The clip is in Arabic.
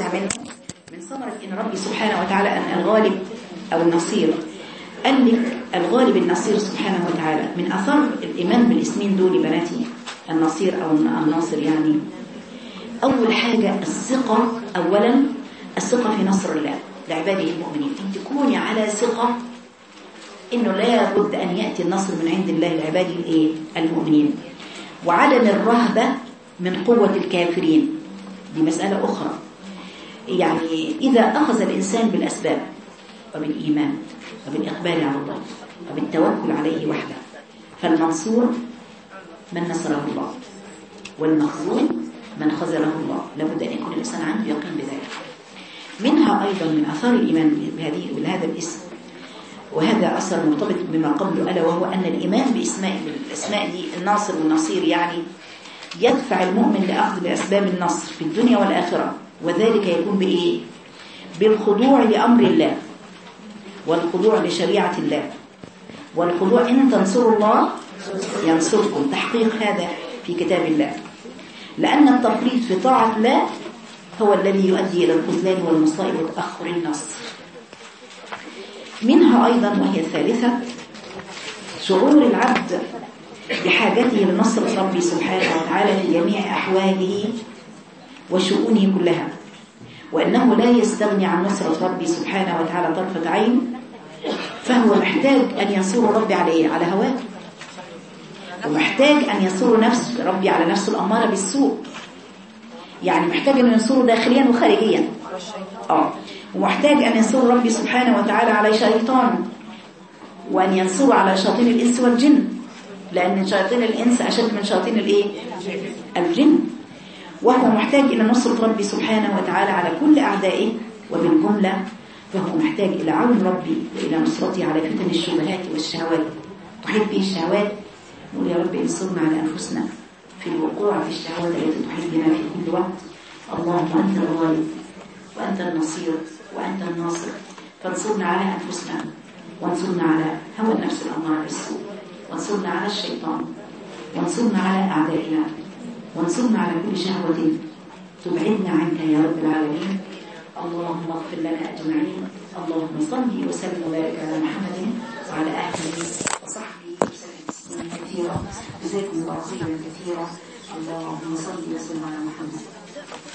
منه من ثمرة إن ربي سبحانه وتعالى أن الغالب أو النصير قال لك الغالب النصير سبحانه وتعالى. من أثر الإيمان بالاسمين دول بناتي النصير أو الناصر يعني أول حاجة الثقة. أولا الثقة في نصر الله لعباده المؤمنين. أن تكوني على ثقة إنه لا بد أن يأتي النصر من عند الله لعباده المؤمنين. وعدم الرهبة من قوة الكافرين دي مسألة أخرى. يعني إذا أخذ الإنسان بالأسباب وبالإيمان وبالإقبال على الله وبالتوكل عليه وحده فالمنصور من نصره الله والمخذول من خذله الله. لابد أن يكون الإنسان عنده يقين بذلك. منها أيضا من أثار الإيمان بهذا الاسم، وهذا أثر مرتبط بما قبله، ألا وهو أن الإيمان بالأسماء دي الناصر والنصير يعني يدفع المؤمن لأخذ بأسباب النصر في الدنيا والآخرة. وذلك يكون بإيه؟ بالخضوع لأمر الله والخضوع لشريعة الله والخضوع إن تنصروا الله ينصركم. تحقيق هذا في كتاب الله، لأن التفريط في طاعة الله هو الذي يؤدي إلى الخذلان والمصائب وتأخر النصر. منها أيضا وهي الثالثة شعور العبد بحاجته لنصر ربي سبحانه وتعالى في جميع أحواله وشؤونه كلها، وأنه لا يستغني عن نصرة ربي سبحانه وتعالى طرفة عين، فهو محتاج أن ينصر ربي على هواه، ومحتاج أن ينصر نفس ربي على نفسه الأمارة بالسوء. يعني محتاج أن ينصره داخليا وخارجيا. ومحتاج أن ينصر ربي سبحانه وتعالى على شيطان، وأن ينصره على شياطين الإنس والجن، لأن شياطين الإنس أشد من شياطين الجن. وهو محتاج إلى نصرة ربي سبحانه وتعالى على كل أعدائه. وبالجملة فهو محتاج إلى عون ربي وإلى نصرته على فتن الشبهات والشهوات. تحب به الشهوات نقول يا رب انصرنا على أنفسنا في الوقوع في الشهوات التي تحب بنا في كل وقت. اللهم أنت الغالب وأنت النصير وأنت الناصر، فانصرنا على أنفسنا وانصرنا على هوى النفس الأمارة بالسوء، وانصرنا على الشيطان، وانصرنا على أعدائنا، وانصرنا على كل شهوة تبعدنا عنك يا رب العالمين. اللهم اغفر لنا أجمعين. اللهم صل وسلم وبارك على محمد وعلى آله وصحبه وسلم تسليما كثيرا. جزاكم الله خيرا كثيرا. اللهم صل وسلم على محمد.